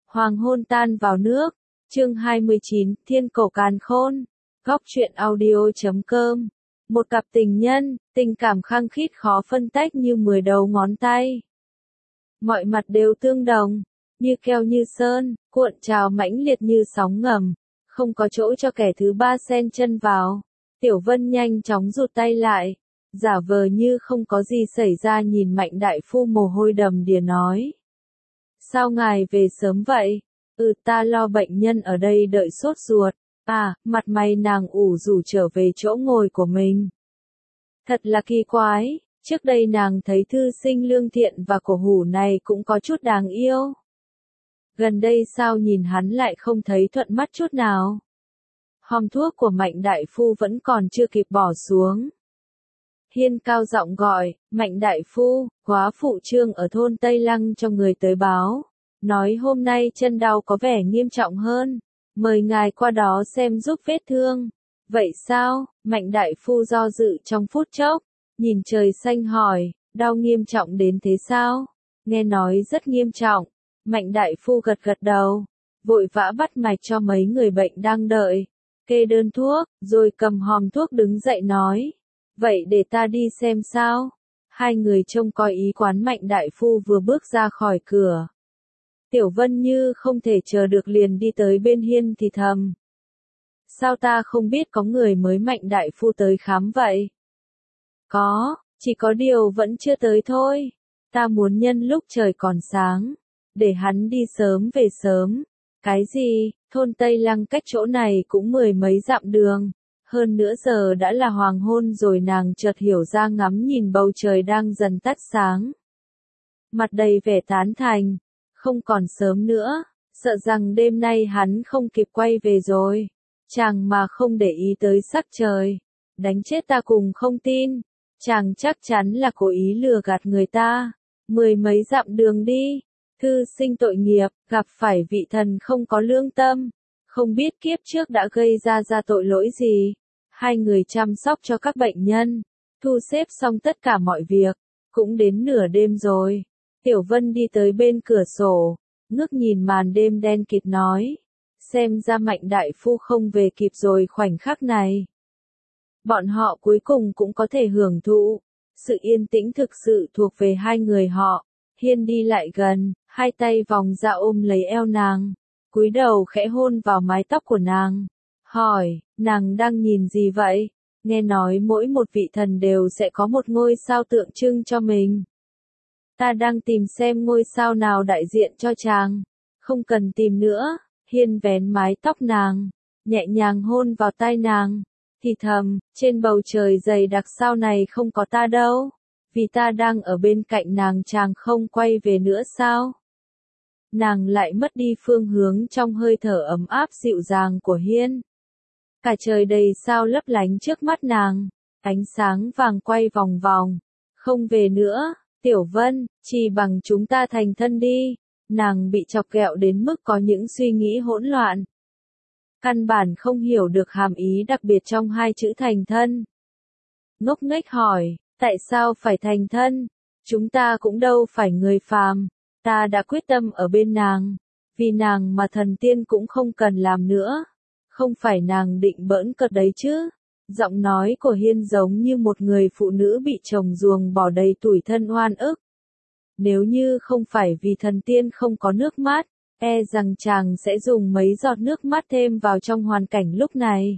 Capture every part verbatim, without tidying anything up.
Hoàng hôn tan vào nước, chương hai mươi chín, Thiên cổ càn khôn, góc truyện audio chấm com. Một cặp tình nhân, tình cảm khăng khít khó phân tách như mười đầu ngón tay. Mọi mặt đều tương đồng, như keo như sơn, cuộn trào mãnh liệt như sóng ngầm, không có chỗ cho kẻ thứ ba xen chân vào. Tiểu Vân nhanh chóng rụt tay lại, giả vờ như không có gì xảy ra nhìn Mạnh đại phu mồ hôi đầm đìa nói. Sao ngài về sớm vậy? Ừ, ta lo bệnh nhân ở đây đợi sốt ruột. À, mặt mày nàng ủ rủ trở về chỗ ngồi của mình. Thật là kỳ quái, trước đây nàng thấy thư sinh lương thiện và cổ hủ này cũng có chút đáng yêu. Gần đây sao nhìn hắn lại không thấy thuận mắt chút nào. Hòm thuốc của Mạnh đại phu vẫn còn chưa kịp bỏ xuống. Hiên cao giọng gọi, Mạnh đại phu, quá phụ Trương ở thôn Tây Lăng cho người tới báo. Nói hôm nay chân đau có vẻ nghiêm trọng hơn. Mời ngài qua đó xem giúp vết thương. Vậy sao? Mạnh đại phu do dự trong phút chốc. Nhìn trời xanh hỏi, đau nghiêm trọng đến thế sao? Nghe nói rất nghiêm trọng. Mạnh đại phu gật gật đầu. Vội vã bắt mạch cho mấy người bệnh đang đợi. Kê đơn thuốc, rồi cầm hòm thuốc đứng dậy nói. Vậy để ta đi xem sao? Hai người trông coi ý quán Mạnh đại phu vừa bước ra khỏi cửa. Tiểu Vân như không thể chờ được liền đi tới bên Hiên thì thầm. Sao ta không biết có người mới Mạnh đại phu tới khám vậy? Có, chỉ có điều vẫn chưa tới thôi. Ta muốn nhân lúc trời còn sáng, để hắn đi sớm về sớm. Cái gì, thôn Tây Lăng cách chỗ này cũng mười mấy dặm đường. Hơn nữa giờ đã là hoàng hôn rồi, nàng chợt hiểu ra ngắm nhìn bầu trời đang dần tắt sáng. Mặt đầy vẻ tán thành. Không còn sớm nữa, sợ rằng đêm nay hắn không kịp quay về rồi. Chàng mà không để ý tới sắc trời, đánh chết ta cùng không tin. Chàng chắc chắn là cố ý lừa gạt người ta. Mười mấy dặm đường đi, thư sinh tội nghiệp, gặp phải vị thần không có lương tâm. Không biết kiếp trước đã gây ra ra tội lỗi gì. Hai người chăm sóc cho các bệnh nhân, thu xếp xong tất cả mọi việc, cũng đến nửa đêm rồi. Tiểu Vân đi tới bên cửa sổ, ngước nhìn màn đêm đen kịt nói. Xem ra Mạnh đại phu không về kịp rồi khoảnh khắc này. Bọn họ cuối cùng cũng có thể hưởng thụ. Sự yên tĩnh thực sự thuộc về hai người họ. Hiên đi lại gần, hai tay vòng ra ôm lấy eo nàng. Cúi đầu khẽ hôn vào mái tóc của nàng. Hỏi, nàng đang nhìn gì vậy? Nghe nói mỗi một vị thần đều sẽ có một ngôi sao tượng trưng cho mình. Ta đang tìm xem ngôi sao nào đại diện cho chàng. Không cần tìm nữa. Hiên vén mái tóc nàng, nhẹ nhàng hôn vào tai nàng, thì thầm, trên bầu trời dày đặc sao này không có ta đâu. Vì ta đang ở bên cạnh nàng, chàng không quay về nữa sao? Nàng lại mất đi phương hướng trong hơi thở ấm áp dịu dàng của Hiên. Cả trời đầy sao lấp lánh trước mắt nàng, ánh sáng vàng quay vòng vòng. Không về nữa. Tiểu Vân, chỉ bằng chúng ta thành thân đi. Nàng bị chọc ghẹo đến mức có những suy nghĩ hỗn loạn. Căn bản không hiểu được hàm ý đặc biệt trong hai chữ thành thân. Ngốc nghếch hỏi, tại sao phải thành thân? Chúng ta cũng đâu phải người phàm. Ta đã quyết tâm ở bên nàng. Vì nàng mà thần tiên cũng không cần làm nữa. Không phải nàng định bỡn cợt đấy chứ. Giọng nói của Hiên giống như một người phụ nữ bị chồng ruồng bỏ đầy tủi thân oan ức. Nếu như không phải vì thần tiên không có nước mắt, e rằng chàng sẽ dùng mấy giọt nước mắt thêm vào trong hoàn cảnh lúc này.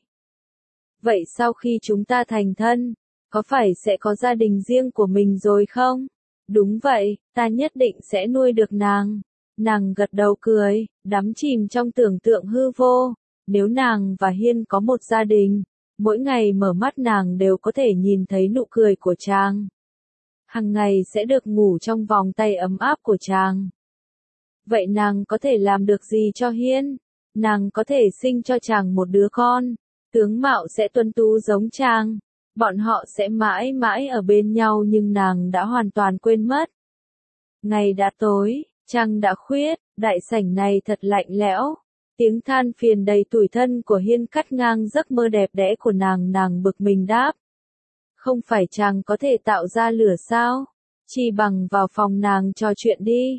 Vậy sau khi chúng ta thành thân, có phải sẽ có gia đình riêng của mình rồi không? Đúng vậy, ta nhất định sẽ nuôi được nàng. Nàng gật đầu cười, đắm chìm trong tưởng tượng hư vô. Nếu nàng và Hiên có một gia đình, mỗi ngày mở mắt nàng đều có thể nhìn thấy nụ cười của chàng. Hằng ngày sẽ được ngủ trong vòng tay ấm áp của chàng. Vậy nàng có thể làm được gì cho Hiên? Nàng có thể sinh cho chàng một đứa con. Tướng mạo sẽ tuấn tú giống chàng. Bọn họ sẽ mãi mãi ở bên nhau, nhưng nàng đã hoàn toàn quên mất. Ngày đã tối, trăng đã khuyết, đại sảnh này thật lạnh lẽo. Tiếng than phiền đầy tủi thân của Hiên cắt ngang giấc mơ đẹp đẽ của nàng. Nàng bực mình đáp. Không phải chàng có thể tạo ra lửa sao? Chỉ bằng vào phòng nàng trò chuyện đi.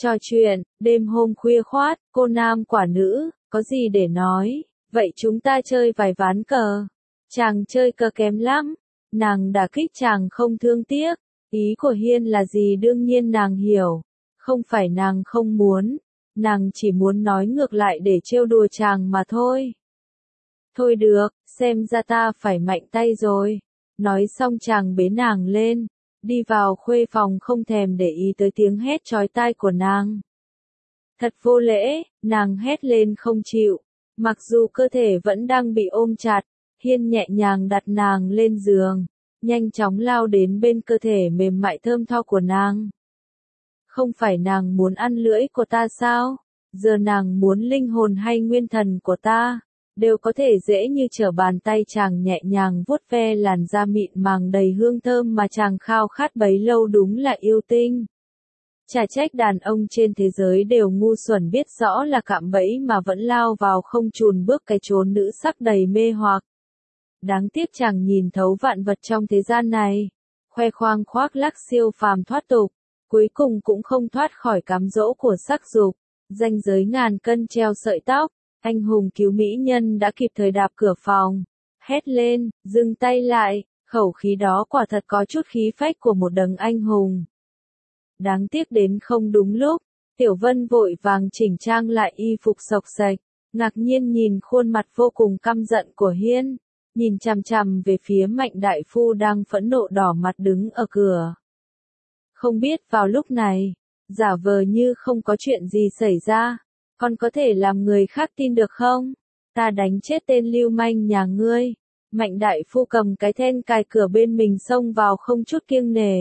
Trò chuyện, đêm hôm khuya khoát, cô nam quả nữ, có gì để nói, vậy chúng ta chơi vài ván cờ. Chàng chơi cờ kém lắm, nàng đả kích chàng không thương tiếc, ý của Hiên là gì đương nhiên nàng hiểu, không phải nàng không muốn, nàng chỉ muốn nói ngược lại để trêu đùa chàng mà thôi. Thôi được, xem ra ta phải mạnh tay rồi. Nói xong chàng bế nàng lên, đi vào khuê phòng không thèm để ý tới tiếng hét chói tai của nàng. Thật vô lễ, nàng hét lên không chịu, mặc dù cơ thể vẫn đang bị ôm chặt, Hiên nhẹ nhàng đặt nàng lên giường, nhanh chóng lao đến bên cơ thể mềm mại thơm tho của nàng. Không phải nàng muốn ăn lưỡi của ta sao? Giờ nàng muốn linh hồn hay nguyên thần của ta, đều có thể dễ như trở bàn tay. Chàng nhẹ nhàng vuốt ve làn da mịn màng đầy hương thơm mà chàng khao khát bấy lâu, đúng là yêu tinh. Chả trách đàn ông trên thế giới đều ngu xuẩn, biết rõ là cạm bẫy mà vẫn lao vào không chùn bước cái chốn nữ sắc đầy mê hoặc. Đáng tiếc chàng nhìn thấu vạn vật trong thế gian này, khoe khoang khoác lác siêu phàm thoát tục, cuối cùng cũng không thoát khỏi cám dỗ của sắc dục. Ranh giới ngàn cân treo sợi tóc, anh hùng cứu mỹ nhân đã kịp thời đạp cửa phòng, hét lên, dừng tay lại, khẩu khí đó quả thật có chút khí phách của một đấng anh hùng. Đáng tiếc đến không đúng lúc, Tiểu Vân vội vàng chỉnh trang lại y phục xộc xệch, ngạc nhiên nhìn khuôn mặt vô cùng căm giận của Hiên, nhìn chằm chằm về phía Mạnh đại phu đang phẫn nộ đỏ mặt đứng ở cửa. Không biết vào lúc này, giả vờ như không có chuyện gì xảy ra, còn có thể làm người khác tin được không? Ta đánh chết tên lưu manh nhà ngươi. Mạnh đại phu cầm cái then cài cửa bên mình xông vào không chút kiêng nể.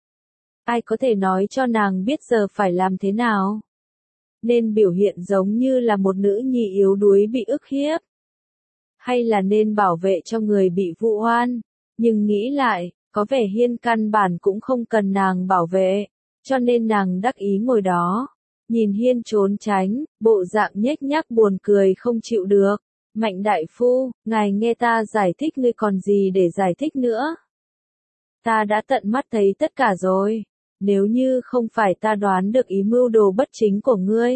Ai có thể nói cho nàng biết giờ phải làm thế nào? Nên biểu hiện giống như là một nữ nhi yếu đuối bị ức hiếp? Hay là nên bảo vệ cho người bị vu oan? Nhưng nghĩ lại, có vẻ Hiên căn bản cũng không cần nàng bảo vệ, cho nên nàng đắc ý ngồi đó, nhìn Hiên trốn tránh, bộ dạng nhếch nhác buồn cười không chịu được. Mạnh đại phu, ngài nghe ta giải thích, ngươi còn gì để giải thích nữa? Ta đã tận mắt thấy tất cả rồi, nếu như không phải ta đoán được ý mưu đồ bất chính của ngươi.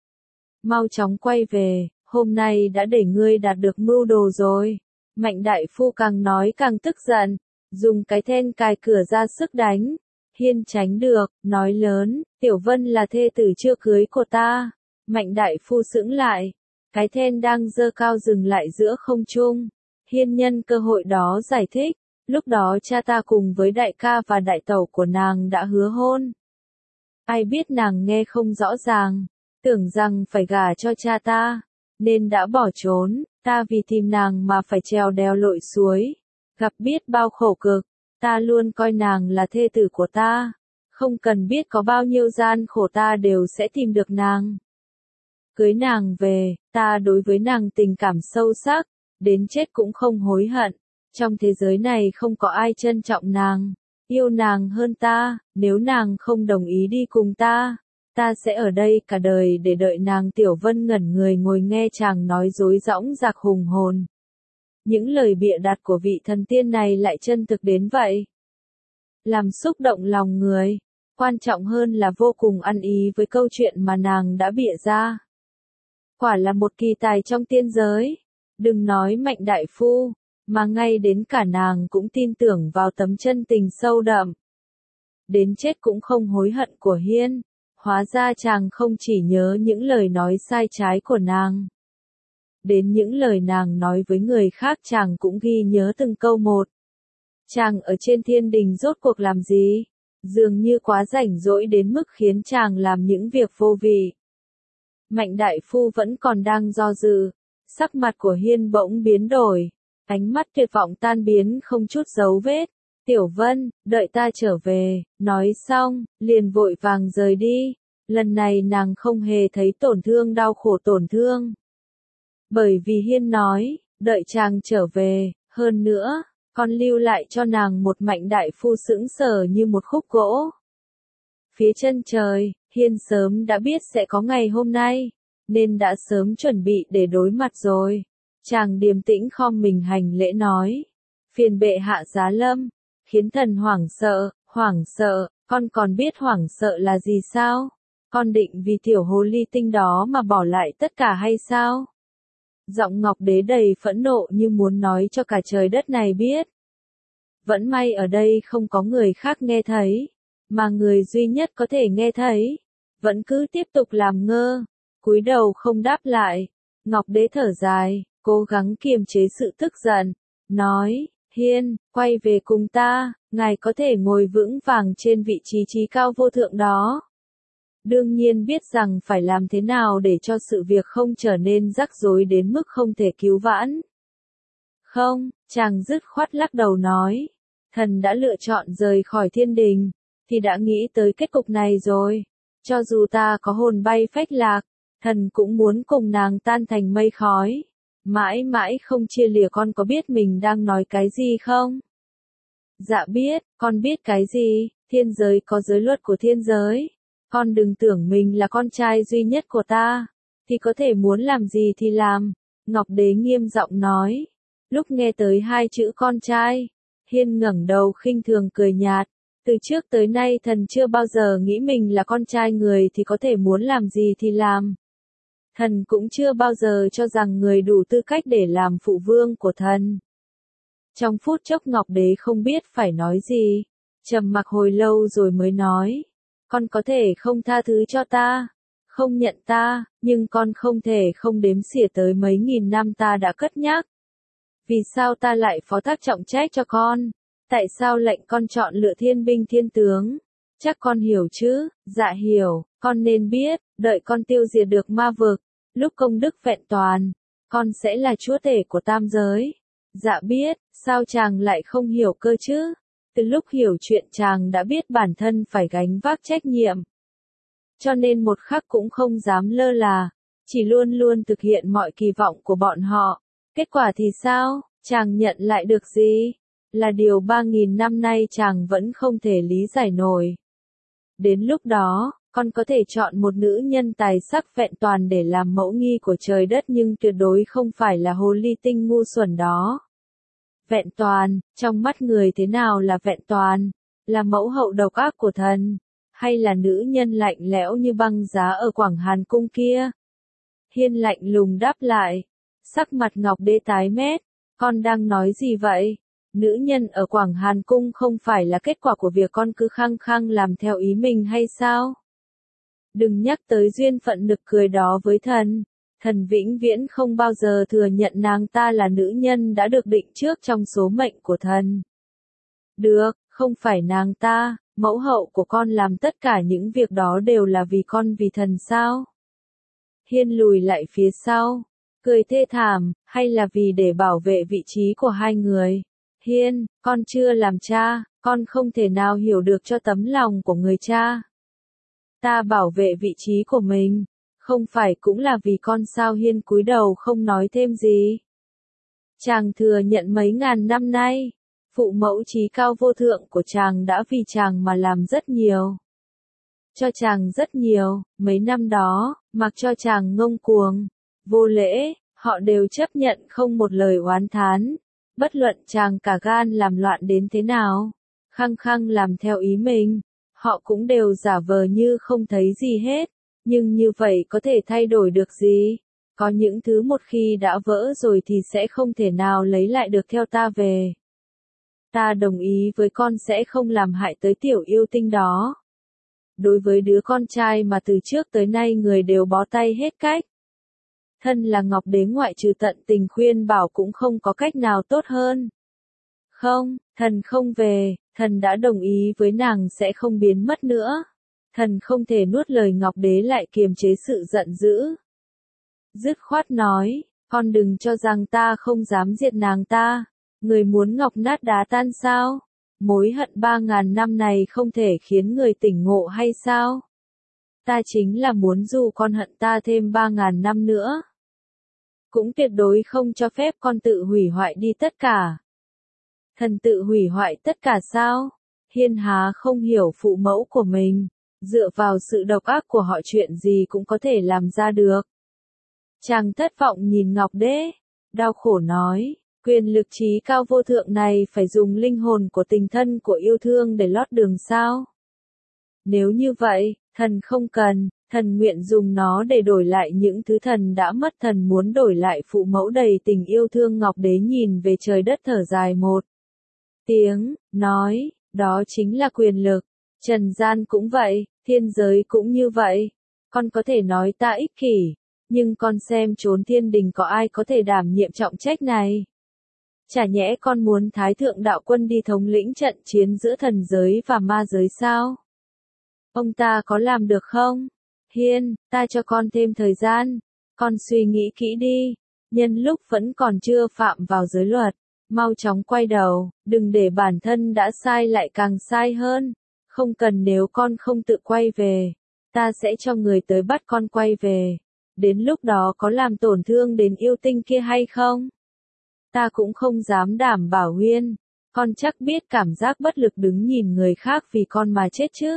Mau chóng quay về, hôm nay đã để ngươi đạt được mưu đồ rồi. Mạnh đại phu càng nói càng tức giận, dùng cái then cài cửa ra sức đánh. Hiên tránh được, nói lớn, Tiểu Vân là thê tử chưa cưới của ta. Mạnh đại phu sững lại, cái then đang giơ cao dừng lại giữa không trung. Hiên nhân cơ hội đó giải thích, lúc đó cha ta cùng với đại ca và đại tẩu của nàng đã hứa hôn. Ai biết nàng nghe không rõ ràng, tưởng rằng phải gả cho cha ta, nên đã bỏ trốn. Ta vì tìm nàng mà phải trèo đèo lội suối, gặp biết bao khổ cực. Ta luôn coi nàng là thê tử của ta, không cần biết có bao nhiêu gian khổ ta đều sẽ tìm được nàng. Cưới nàng về, ta đối với nàng tình cảm sâu sắc, đến chết cũng không hối hận. Trong thế giới này không có ai trân trọng nàng, yêu nàng hơn ta. Nếu nàng không đồng ý đi cùng ta, ta sẽ ở đây cả đời để đợi nàng. Tiểu Vân ngẩn người ngồi nghe chàng nói dối dõng dạc hùng hồn. Những lời bịa đặt của vị thần tiên này lại chân thực đến vậy. Làm xúc động lòng người, quan trọng hơn là vô cùng ăn ý với câu chuyện mà nàng đã bịa ra. Quả là một kỳ tài trong tiên giới. Đừng nói Mạnh đại phu, mà ngay đến cả nàng cũng tin tưởng vào tấm chân tình sâu đậm. Đến chết cũng không hối hận của Hiên. Hóa ra chàng không chỉ nhớ những lời nói sai trái của nàng. Đến những lời nàng nói với người khác chàng cũng ghi nhớ từng câu một. Chàng ở trên thiên đình rốt cuộc làm gì? Dường như quá rảnh rỗi đến mức khiến chàng làm những việc vô vị. Mạnh đại phu vẫn còn đang do dự, sắc mặt của Hiên bỗng biến đổi, ánh mắt tuyệt vọng tan biến không chút dấu vết. Tiểu Vân, đợi ta trở về. Nói xong, liền vội vàng rời đi. Lần này nàng không hề thấy tổn thương đau khổ tổn thương. Bởi vì Hiên nói, đợi chàng trở về, hơn nữa, còn lưu lại cho nàng một Mạnh đại phu sững sờ như một khúc gỗ. Phía chân trời, Hiên sớm đã biết sẽ có ngày hôm nay, nên đã sớm chuẩn bị để đối mặt rồi. Chàng điềm tĩnh khom mình hành lễ nói, phiền bệ hạ giá lâm, khiến thần hoảng sợ. Hoảng sợ, con còn biết hoảng sợ là gì sao? Con định vì tiểu hồ ly tinh đó mà bỏ lại tất cả hay sao? Giọng Ngọc Đế đầy phẫn nộ như muốn nói cho cả trời đất này biết. Vẫn may ở đây không có người khác nghe thấy, mà người duy nhất có thể nghe thấy, vẫn cứ tiếp tục làm ngơ, cúi đầu không đáp lại. Ngọc Đế thở dài, cố gắng kiềm chế sự tức giận, nói, Hiên, quay về cùng ta, ngài có thể ngồi vững vàng trên vị trí trí cao vô thượng đó. Đương nhiên biết rằng phải làm thế nào để cho sự việc không trở nên rắc rối đến mức không thể cứu vãn. Không, chàng dứt khoát lắc đầu nói, thần đã lựa chọn rời khỏi thiên đình, thì đã nghĩ tới kết cục này rồi. Cho dù ta có hồn bay phách lạc, thần cũng muốn cùng nàng tan thành mây khói. Mãi mãi không chia lìa. Con có biết mình đang nói cái gì không? Dạ biết, con biết cái gì? Thiên giới có giới luật của thiên giới. Con đừng tưởng mình là con trai duy nhất của ta, thì có thể muốn làm gì thì làm. Ngọc Đế nghiêm giọng nói. Lúc nghe tới hai chữ con trai, Hiên ngẩng đầu khinh thường cười nhạt. Từ trước tới nay thần chưa bao giờ nghĩ mình là con trai người thì có thể muốn làm gì thì làm. Thần cũng chưa bao giờ cho rằng người đủ tư cách để làm phụ vương của thần. Trong phút chốc Ngọc Đế không biết phải nói gì, trầm mặc hồi lâu rồi mới nói. Con có thể không tha thứ cho ta, không nhận ta, nhưng con không thể không đếm xỉa tới mấy nghìn năm ta đã cất nhắc. Vì sao ta lại phó thác trọng trách cho con? Tại sao lệnh con chọn lựa thiên binh thiên tướng? Chắc con hiểu chứ? Dạ hiểu, con nên biết, đợi con tiêu diệt được ma vực, lúc công đức vẹn toàn, con sẽ là chúa tể của tam giới. Dạ biết, sao chàng lại không hiểu cơ chứ? Từ lúc hiểu chuyện chàng đã biết bản thân phải gánh vác trách nhiệm. Cho nên một khắc cũng không dám lơ là, chỉ luôn luôn thực hiện mọi kỳ vọng của bọn họ. Kết quả thì sao? Chàng nhận lại được gì? Là điều ba nghìn năm nay chàng vẫn không thể lý giải nổi. Đến lúc đó, con có thể chọn một nữ nhân tài sắc vẹn toàn để làm mẫu nghi của trời đất nhưng tuyệt đối không phải là hồ ly tinh ngu xuẩn đó. Vẹn toàn, trong mắt người thế nào là vẹn toàn? Là mẫu hậu độc ác của thần? Hay là nữ nhân lạnh lẽo như băng giá ở Quảng Hàn Cung kia? Hiên lạnh lùng đáp lại. Sắc mặt Ngọc Đế tái mét. Con đang nói gì vậy? Nữ nhân ở Quảng Hàn Cung không phải là kết quả của việc con cứ khăng khăng làm theo ý mình hay sao? Đừng nhắc tới duyên phận nực cười đó với thần. Thần vĩnh viễn không bao giờ thừa nhận nàng ta là nữ nhân đã được định trước trong số mệnh của thần. Được, không phải nàng ta, mẫu hậu của con làm tất cả những việc đó đều là vì con vì thần sao? Hiên lùi lại phía sau, cười thê thảm, hay là vì để bảo vệ vị trí của hai người? Hiên, con chưa làm cha, con không thể nào hiểu được cho tấm lòng của người cha. Ta bảo vệ vị trí của mình, không phải cũng là vì con sao? Hiên cúi đầu không nói thêm gì. Chàng thừa nhận mấy ngàn năm nay, phụ mẫu trí cao vô thượng của chàng đã vì chàng mà làm rất nhiều. Cho chàng rất nhiều, mấy năm đó, mặc cho chàng ngông cuồng, vô lễ, họ đều chấp nhận không một lời oán thán. Bất luận chàng cả gan làm loạn đến thế nào, khăng khăng làm theo ý mình, họ cũng đều giả vờ như không thấy gì hết. Nhưng như vậy có thể thay đổi được gì? Có những thứ một khi đã vỡ rồi thì sẽ không thể nào lấy lại được. Theo ta về. Ta đồng ý với con sẽ không làm hại tới tiểu yêu tinh đó. Đối với đứa con trai mà từ trước tới nay người đều bó tay hết cách. Thân là Ngọc Đế ngoại trừ tận tình khuyên bảo cũng không có cách nào tốt hơn. Không, thần không về, thần đã đồng ý với nàng sẽ không biến mất nữa. Thần không thể nuốt lời. Ngọc Đế lại kiềm chế sự giận dữ. Dứt khoát nói, con đừng cho rằng ta không dám diệt nàng ta. Người muốn ngọc nát đá tan sao? Mối hận ba ngàn năm này không thể khiến người tỉnh ngộ hay sao? Ta chính là muốn dù con hận ta thêm ba ngàn năm nữa, cũng tuyệt đối không cho phép con tự hủy hoại đi tất cả. Thần tự hủy hoại tất cả sao? Hiên há không hiểu phụ mẫu của mình, dựa vào sự độc ác của họ chuyện gì cũng có thể làm ra được. Chàng thất vọng nhìn Ngọc Đế, đau khổ nói, quyền lực trí cao vô thượng này phải dùng linh hồn của tình thân của yêu thương để lót đường sao? Nếu như vậy, thần không cần, Thần nguyện dùng nó để đổi lại những thứ thần đã mất, thần muốn đổi lại phụ mẫu đầy tình yêu thương. Ngọc Đế nhìn về trời đất thở dài một tiếng, nói, đó chính là quyền lực. Trần gian cũng vậy, thiên giới cũng như vậy. Con có thể nói ta ích kỷ, nhưng con xem chốn thiên đình có ai có thể đảm nhiệm trọng trách này. Chả nhẽ con muốn Thái Thượng Đạo Quân đi thống lĩnh trận chiến giữa thần giới và ma giới sao? Ông ta có làm được không? Hiên, ta cho con thêm thời gian. Con suy nghĩ kỹ đi. Nhân lúc vẫn còn chưa phạm vào giới luật, mau chóng quay đầu, đừng để bản thân đã sai lại càng sai hơn. Không cần, nếu con không tự quay về, ta sẽ cho người tới bắt con quay về. Đến lúc đó có làm tổn thương đến yêu tinh kia hay không? Ta cũng không dám đảm bảo. Huyên, con chắc biết cảm giác bất lực đứng nhìn người khác vì con mà chết chứ.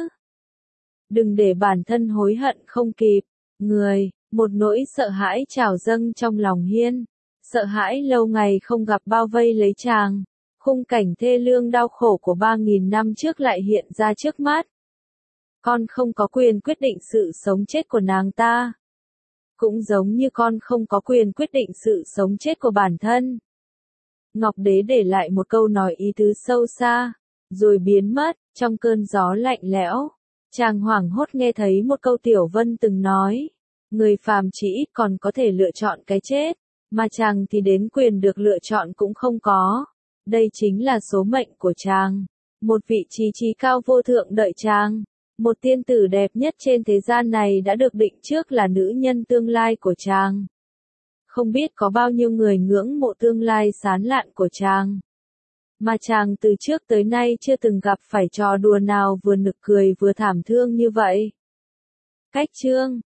Đừng để bản thân hối hận không kịp. Người, một nỗi sợ hãi trào dâng trong lòng Hiên. Sợ hãi lâu ngày không gặp bao vây lấy chàng. Khung cảnh thê lương đau khổ của ba nghìn năm trước lại hiện ra trước mắt. Con không có quyền quyết định sự sống chết của nàng ta. Cũng giống như con không có quyền quyết định sự sống chết của bản thân. Ngọc Đế để lại một câu nói ý tứ sâu xa, rồi biến mất, trong cơn gió lạnh lẽo. Chàng hoảng hốt nghe thấy một câu Tiểu Vân từng nói, người phàm chỉ ít còn có thể lựa chọn cái chết, mà chàng thì đến quyền được lựa chọn cũng không có. Đây chính là số mệnh của chàng. Một vị trí trí cao vô thượng đợi chàng. Một tiên tử đẹp nhất trên thế gian này đã được định trước là nữ nhân tương lai của chàng. Không biết có bao nhiêu người ngưỡng mộ tương lai sáng lạn của chàng. Mà chàng từ trước tới nay chưa từng gặp phải trò đùa nào vừa nực cười vừa thảm thương như vậy. Cách chương